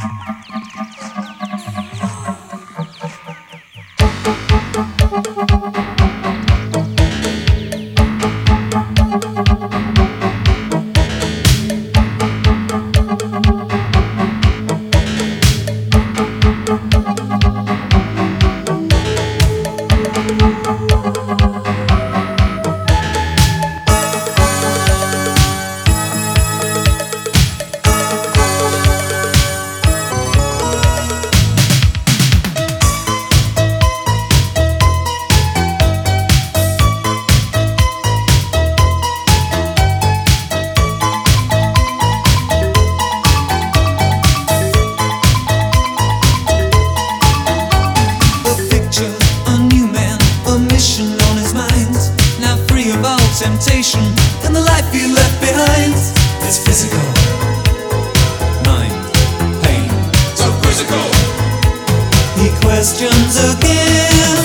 Temptation and the life you left behind. It's physical, mind, pain, so quizzical. He questions again.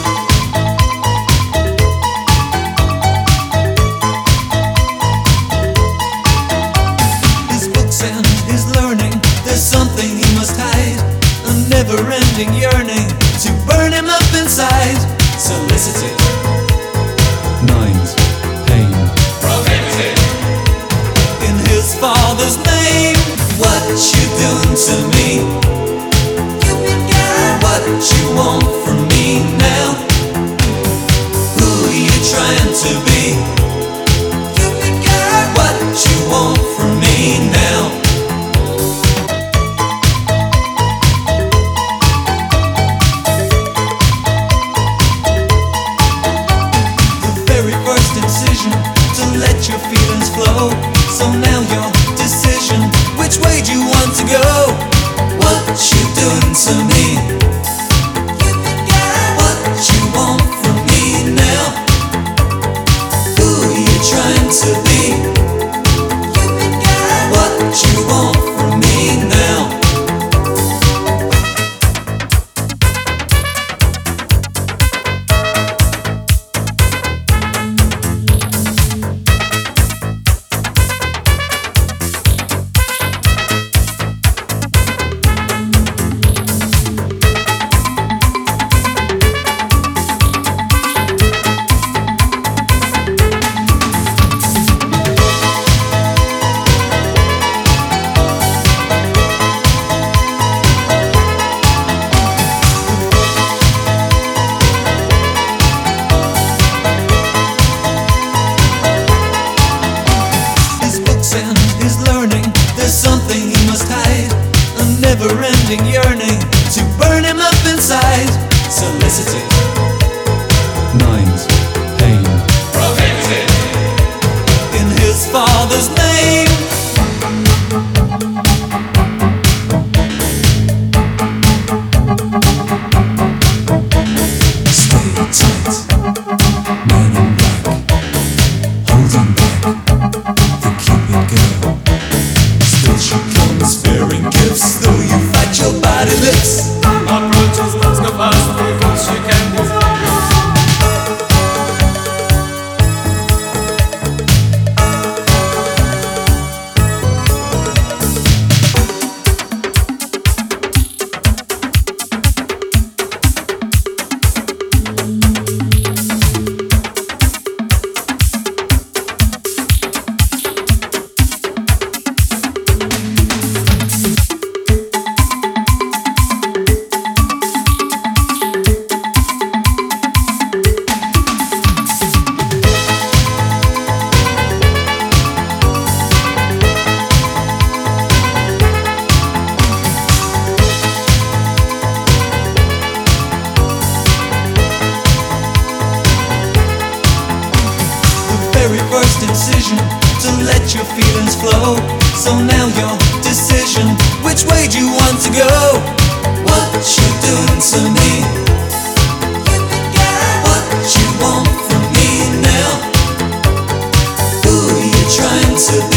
His books and his learning, there's something he must hide. A never-ending yearning to burn him up inside. Solicited mind, pain, prohibited. In his father's name, what you doing to me? What you want from me now? Who you trying to be? What you want from me now? To let your feelings flow. So now your decision, which way do you want to go? What you doing to me? What you want from me now? Who you trying to be? What you want from me now? And his learning, there's something he must hide. A never-ending yearning to burn him up inside. Solicited mind, pain, prohibited. In his father's name. Stay tight, man in black, holding back. Still she comes bearing gifts, though you fight your body lips. Approaches lots of us before she can desire. Very first incision to let your feelings flow. So now your decision, which way do you want to go? What you doing to me? What you want from me now? Who you trying to be?